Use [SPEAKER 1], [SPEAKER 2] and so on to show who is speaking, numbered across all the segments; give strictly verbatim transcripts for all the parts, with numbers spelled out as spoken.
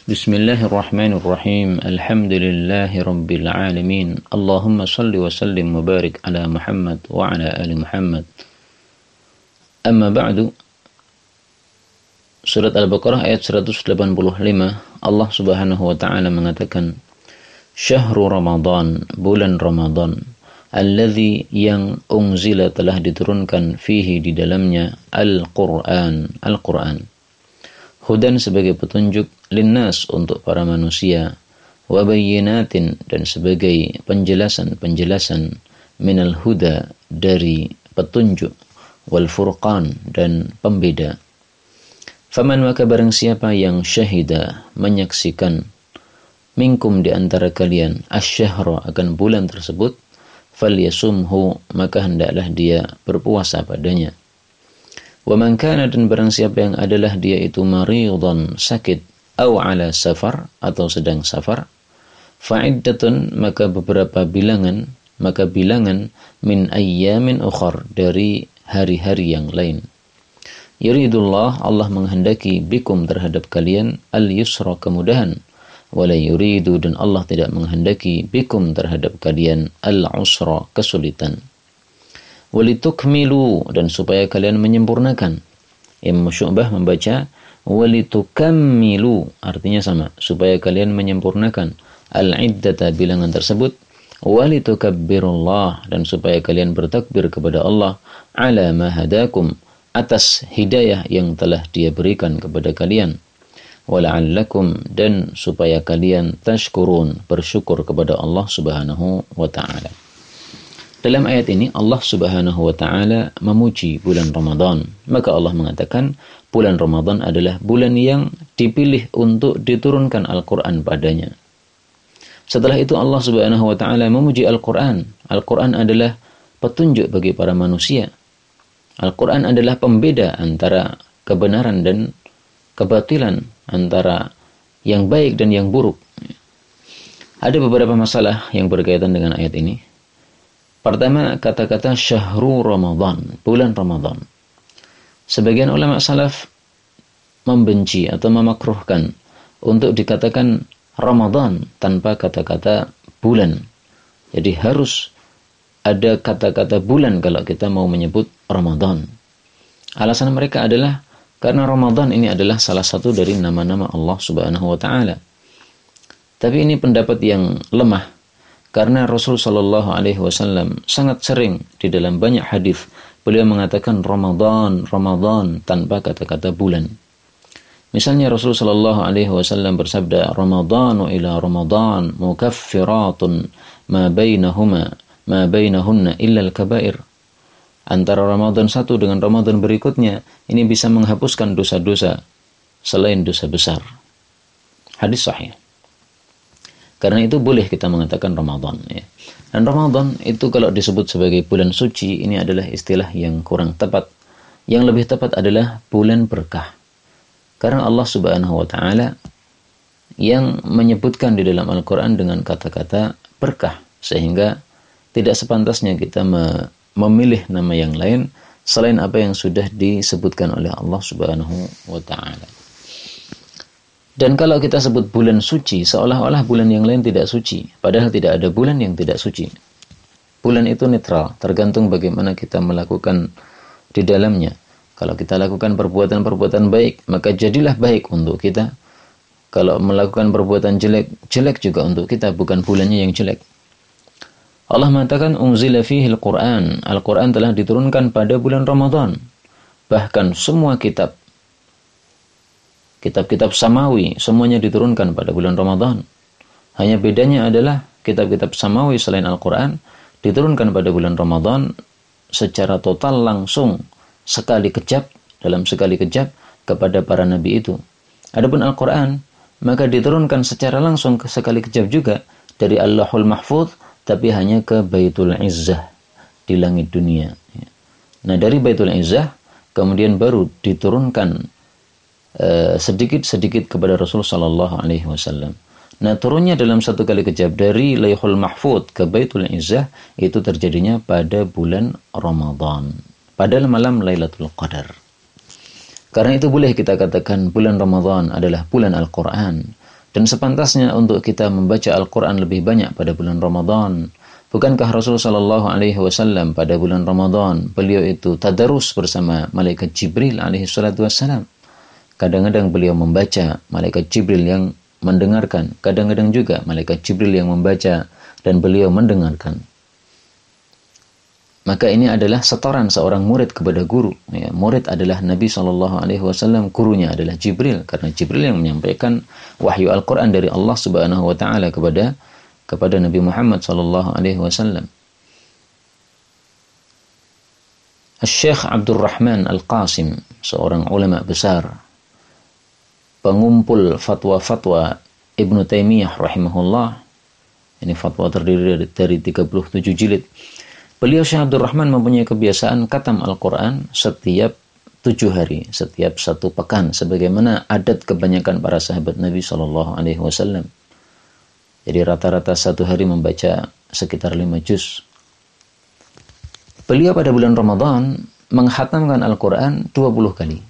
[SPEAKER 1] Bismillahirrahmanirrahim. Alhamdulillahi rabbil alamin. Allahumma salli wa sallim wa barik ala Muhammad wa ala ali Muhammad. Amma ba'du. Surat Al-Baqarah ayat seratus delapan puluh lima, Allah Subhanahu wa taala mengatakan, Syahrul Ramadan, bulan Ramadan, alladzi yang unzila telah diturunkan fihi di dalamnya Al-Qur'an, Al-Qur'an. Hudan sebagai petunjuk, linnas untuk para manusia, wa bayyinatin dan sebagai penjelasan-penjelasan, minal huda dari petunjuk, wal furqan dan pembeda. Faman maka barang siapa yang syahida menyaksikan, minkum di antara kalian, asyahra akan bulan tersebut, falyasumhu maka hendaklah dia berpuasa padanya. Wa man kana dan barang siapa yang adalah dia itu maridhan sakit, au ala safar atau sedang safar, fa'iddatun maka beberapa bilangan, maka bilangan min ayyamin ukhar dari hari-hari yang lain. Yuridullah Allah menghendaki bikum terhadap kalian al-yusra kemudahan, wala yuridu dan Allah tidak menghendaki bikum terhadap kalian al-usra kesulitan. Walitukmilu dan supaya kalian menyempurnakan. Imam Syu'bah membaca walitukammilu, artinya sama, supaya kalian menyempurnakan al-iddata bilangan tersebut, walitukabbirullah dan supaya kalian bertakbir kepada Allah ala ma hadakum atas hidayah yang telah Dia berikan kepada kalian, wala'allakum dan supaya kalian tashkurun bersyukur kepada Allah Subhanahu wa taala. Dalam ayat ini Allah Subhanahu wa taala memuji bulan Ramadan. Maka Allah mengatakan bulan Ramadan adalah bulan yang dipilih untuk diturunkan Al-Qur'an padanya. Setelah itu Allah Subhanahu wa taala memuji Al-Qur'an. Al-Qur'an adalah petunjuk bagi para manusia. Al-Qur'an adalah pembeda antara kebenaran dan kebatilan, antara yang baik dan yang buruk. Ada beberapa masalah yang berkaitan dengan ayat ini. Pertama, kata-kata syahru Ramadan, bulan Ramadan. Sebagian ulama salaf membenci atau memakruhkan untuk dikatakan Ramadan tanpa kata-kata bulan. Jadi harus ada kata-kata bulan kalau kita mau menyebut Ramadan. Alasan mereka adalah karena Ramadan ini adalah salah satu dari nama-nama Allah Subhanahu wa taala. Tapi ini pendapat yang lemah. Karena Rasul Shallallahu Alaihi Wasallam sangat sering di dalam banyak hadis beliau mengatakan Ramadan, Ramadan tanpa kata-kata bulan. Misalnya Rasul Shallallahu Alaihi Wasallam bersabda, Ramadanu ila Ramadan mukaffiratun ma bainahuma ma bainahunna illa al-kabair. Antara Ramadan satu dengan Ramadan berikutnya ini bisa menghapuskan dosa-dosa selain dosa besar. Hadis sahih. Karena itu boleh kita mengatakan Ramadan. Ya. Dan Ramadan itu kalau disebut sebagai bulan suci, ini adalah istilah yang kurang tepat. Yang lebih tepat adalah bulan berkah. Karena Allah Subhanahu wa taala yang menyebutkan di dalam Al-Quran dengan kata-kata berkah. Sehingga tidak sepantasnya kita me- memilih nama yang lain selain apa yang sudah disebutkan oleh Allah Subhanahu wa taala. Dan kalau kita sebut bulan suci, seolah-olah bulan yang lain tidak suci. Padahal tidak ada bulan yang tidak suci. Bulan itu netral, tergantung bagaimana kita melakukan di dalamnya. Kalau kita lakukan perbuatan-perbuatan baik, maka jadilah baik untuk kita. Kalau melakukan perbuatan jelek, jelek juga untuk kita, bukan bulannya yang jelek. Allah mengatakan, Unzila fihil Qur'an. Al-Quran telah diturunkan pada bulan Ramadan. Bahkan semua kitab, kitab-kitab samawi semuanya diturunkan pada bulan Ramadan. Hanya bedanya adalah kitab-kitab samawi selain Al-Quran diturunkan pada bulan Ramadan secara total langsung sekali kejap, dalam sekali kejap kepada para nabi itu. Adapun Al-Quran maka diturunkan secara langsung sekali kejap juga dari Allahul Mahfuz, tapi hanya ke Baitul Izzah di langit dunia. Nah dari Baitul Izzah kemudian baru diturunkan sedikit-sedikit uh, kepada Rasul Sallallahu Alaihi Wasallam. Nah turunnya dalam satu kali kejap dari Lauhul Mahfuz ke Baitul Izzah itu terjadinya pada bulan Ramadan, pada malam Lailatul Qadar. Karena itu boleh kita katakan bulan Ramadan adalah bulan Al-Quran. Dan sepantasnya untuk kita membaca Al-Quran lebih banyak pada bulan Ramadan. Bukankah Rasulullah Shallallahu Alaihi Wasallam pada bulan Ramadan beliau itu tadarus bersama malaikat Jibril alaihi salatu wassalam. Kadang-kadang beliau membaca, malaikat Jibril yang mendengarkan. Kadang-kadang juga malaikat Jibril yang membaca dan beliau mendengarkan. Maka ini adalah setoran seorang murid kepada guru. Ya, murid adalah Nabi Shallallahu Alaihi Wasallam, gurunya adalah Jibril, karena Jibril yang menyampaikan wahyu Al-Quran dari Allah Subhanahu Wa Taala kepada kepada Nabi Muhammad Shallallahu Alaihi Wasallam. Syekh Abdul Rahman Al-Qasim, seorang ulama besar, pengumpul fatwa-fatwa Ibnu Taimiyah rahimahullah. Ini fatwa terdiri dari tiga puluh tujuh jilid. Beliau Syekh Abdul Rahman mempunyai kebiasaan khatam Al-Quran setiap tujuh hari, setiap satu pekan, sebagaimana adat kebanyakan para sahabat Nabi Shallallahu Alaihi Wasallam. Jadi rata-rata satu hari membaca sekitar lima juz. Beliau pada bulan Ramadan menghatamkan Al-Quran dua puluh kali.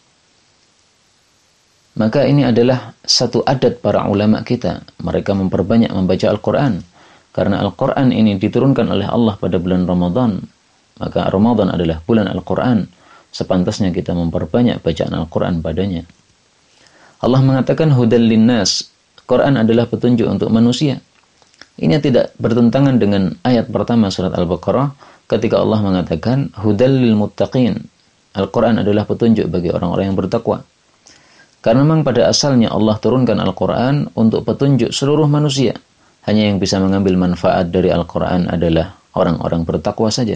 [SPEAKER 1] Maka ini adalah satu adat para ulama kita. Mereka memperbanyak membaca Al-Quran. Karena Al-Quran ini diturunkan oleh Allah pada bulan Ramadan. Maka Ramadan adalah bulan Al-Quran. Sepantasnya kita memperbanyak bacaan Al-Quran padanya. Allah mengatakan hudal linnas. Quran adalah petunjuk untuk manusia. Ini tidak bertentangan dengan ayat pertama surat Al-Baqarah. Ketika Allah mengatakan hudal lil muttaqin. Al-Quran adalah petunjuk bagi orang-orang yang bertakwa. Karena memang pada asalnya Allah turunkan Al-Quran untuk petunjuk seluruh manusia. Hanya yang bisa mengambil manfaat dari Al-Quran adalah orang-orang bertakwa saja.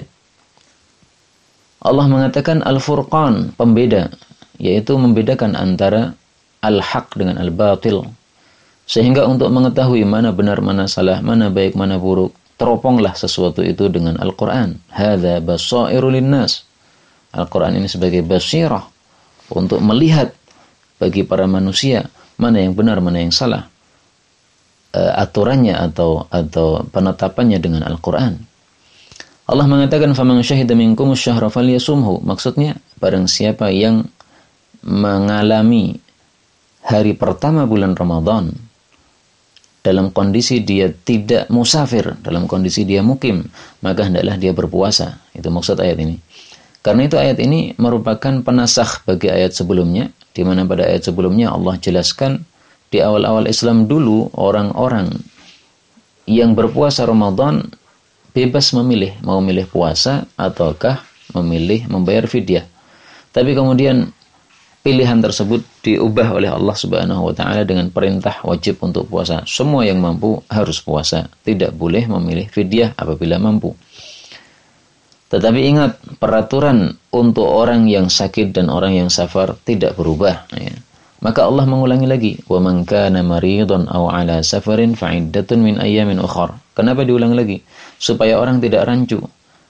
[SPEAKER 1] Allah mengatakan Al-Furqan, pembeda, yaitu membedakan antara Al-Haq dengan Al-Batil. Sehingga untuk mengetahui mana benar, mana salah, mana baik, mana buruk, teroponglah sesuatu itu dengan Al-Quran. Hadza basairu linnas. Al-Quran ini sebagai basirah untuk melihat bagi para manusia mana yang benar, mana yang salah. Aturannya atau atau penetapannya dengan Al-Quran. Allah mengatakan faman syahida minkum asy-syahra falyasumhu. Maksudnya barang siapa yang mengalami hari pertama bulan Ramadan dalam kondisi dia tidak musafir, dalam kondisi dia mukim, maka hendaklah dia berpuasa. Itu maksud ayat ini. Karena itu ayat ini merupakan penasakh bagi ayat sebelumnya, di mana pada ayat sebelumnya Allah jelaskan di awal-awal Islam dulu, orang-orang yang berpuasa Ramadan bebas memilih, mau memilih puasa ataukah memilih membayar fidyah. Tapi kemudian pilihan tersebut diubah oleh Allah Subhanahu wa taala dengan perintah wajib untuk puasa. Semua yang mampu harus puasa, tidak boleh memilih fidyah apabila mampu. Tetapi ingat, peraturan untuk orang yang sakit dan orang yang safar tidak berubah, ya. Maka Allah mengulangi lagi, wa man kana maridun aw ala safarin fa iddatun min ayyamin ukhra. Kenapa diulang lagi? Supaya orang tidak rancu.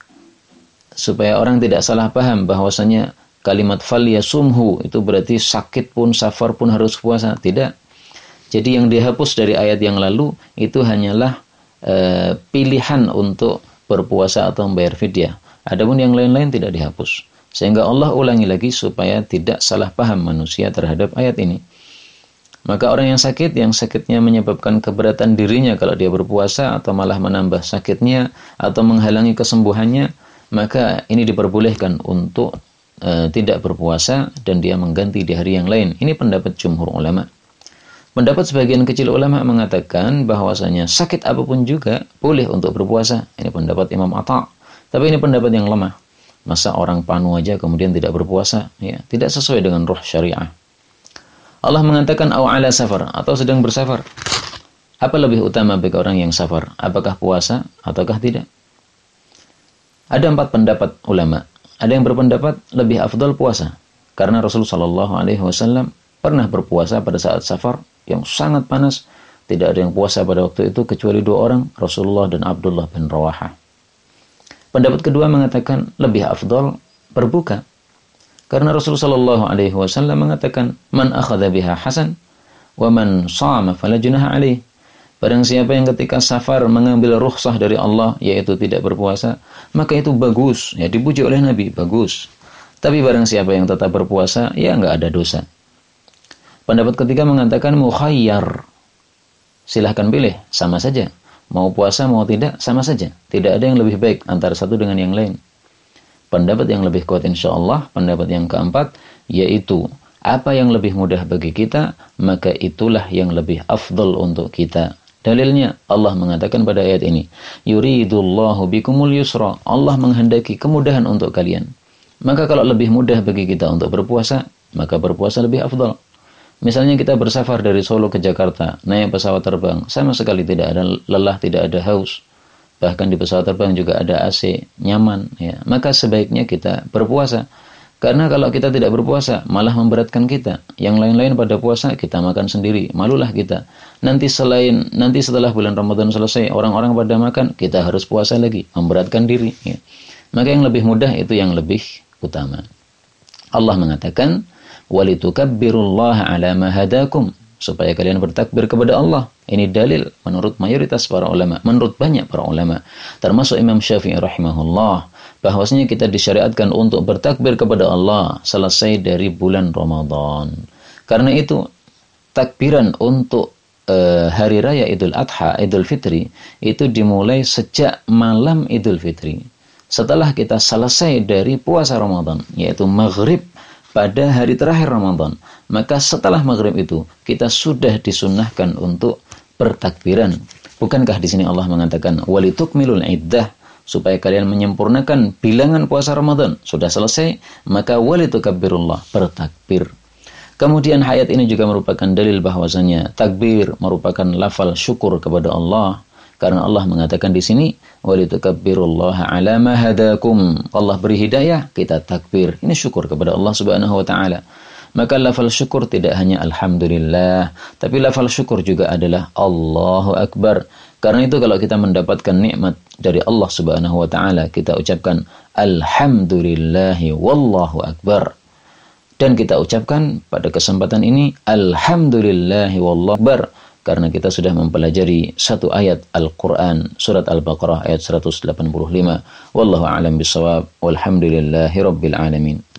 [SPEAKER 1] Supaya orang tidak salah paham bahwasanya kalimat falyasumhu itu berarti sakit pun safar pun harus puasa. Tidak. Jadi yang dihapus dari ayat yang lalu itu hanyalah e, pilihan untuk berpuasa atau membayar fidyah. Adapun yang lain-lain tidak dihapus. Sehingga Allah ulangi lagi supaya tidak salah paham manusia terhadap ayat ini. Maka orang yang sakit, yang sakitnya menyebabkan keberatan dirinya kalau dia berpuasa, atau malah menambah sakitnya, atau menghalangi kesembuhannya, maka ini diperbolehkan untuk e, tidak berpuasa dan dia mengganti di hari yang lain. Ini pendapat jumhur ulama. Pendapat sebagian kecil ulama mengatakan bahwasanya sakit apapun juga boleh untuk berpuasa. Ini pendapat Imam Atha. Tapi ini pendapat yang lemah. Masa orang panu aja kemudian tidak berpuasa, ya, tidak sesuai dengan ruh syariah. Allah mengatakan aw ala safar, atau sedang bersafar. Apa lebih utama bagi orang yang safar? Apakah puasa ataukah tidak? Ada empat pendapat ulama. Ada yang berpendapat lebih afdal puasa, karena Rasulullah shallallahu alaihi wasallam pernah berpuasa pada saat safar yang sangat panas. Tidak ada yang puasa pada waktu itu kecuali dua orang, Rasulullah dan Abdullah bin Rawahah. Pendapat kedua mengatakan lebih afdal berbuka. Karena Rasulullah shallallahu alaihi wasallam mengatakan, "Man akhadha biha hasan wa man shama fala junaha alaih." Barang siapa yang ketika safar mengambil rukhsah dari Allah, yaitu tidak berpuasa, maka itu bagus, ya, dipuji oleh Nabi, bagus. Tapi barang siapa yang tetap berpuasa, ya enggak ada dosa. Pendapat ketiga mengatakan mukhayyar, silahkan pilih, sama saja. Mau puasa mau tidak, sama saja. Tidak ada yang lebih baik antara satu dengan yang lain. Pendapat yang lebih kuat insya Allah, pendapat yang keempat, yaitu apa yang lebih mudah bagi kita, maka itulah yang lebih afdal untuk kita. Dalilnya, Allah mengatakan pada ayat ini, yuridullahu bikumul yusra. Allah menghendaki kemudahan untuk kalian. Maka kalau lebih mudah bagi kita untuk berpuasa, maka berpuasa lebih afdal. Misalnya kita bersafar dari Solo ke Jakarta, naik pesawat terbang, sama sekali tidak ada lelah, tidak ada haus. Bahkan di pesawat terbang juga ada A C, nyaman. Ya. Maka sebaiknya kita berpuasa. Karena kalau kita tidak berpuasa, malah memberatkan kita. Yang lain-lain pada puasa, kita makan sendiri. Malulah kita. Nanti selain nanti setelah bulan Ramadan selesai, orang-orang pada makan, kita harus puasa lagi. Memberatkan diri. Ya. Maka yang lebih mudah itu yang lebih utama. Allah mengatakan, walitukabbirullaha ala ma hadakum, supaya kalian bertakbir kepada Allah. Ini dalil menurut mayoritas para ulama, menurut banyak para ulama, termasuk Imam Syafi'i rahimahullah, bahwasanya kita disyariatkan untuk bertakbir kepada Allah selesai dari bulan Ramadan. Karena itu takbiran untuk uh, hari raya Idul Adha, Idul Fitri itu dimulai sejak malam Idul Fitri. Setelah kita selesai dari puasa Ramadan, yaitu maghrib pada hari terakhir Ramadan, maka setelah maghrib itu kita sudah disunnahkan untuk bertakbiran. Bukankah di sini Allah mengatakan walitukmilul iddah, supaya kalian menyempurnakan bilangan puasa Ramadan. Sudah selesai, maka walitukabbirullah, bertakbir. Kemudian ayat ini juga merupakan dalil bahwasanya takbir merupakan lafal syukur kepada Allah. Karena Allah mengatakan di sini, walitukabbirullaha ala ma hadakum. Allah beri hidayah, kita takbir. Ini syukur kepada Allah Subhanahu wa taala. Maka lafal syukur tidak hanya alhamdulillah, tapi lafal syukur juga adalah Allahu akbar. Karena itu kalau kita mendapatkan nikmat dari Allah Subhanahu wa taala, kita ucapkan alhamdulillahi wallahu akbar. Dan kita ucapkan pada kesempatan ini alhamdulillahi wallahu akbar. Karena kita sudah mempelajari satu ayat Al-Quran, surat Al-Baqarah ayat seratus delapan puluh lima. Wallahu a'lam bishawab, walhamdulillahi rabbil alamin.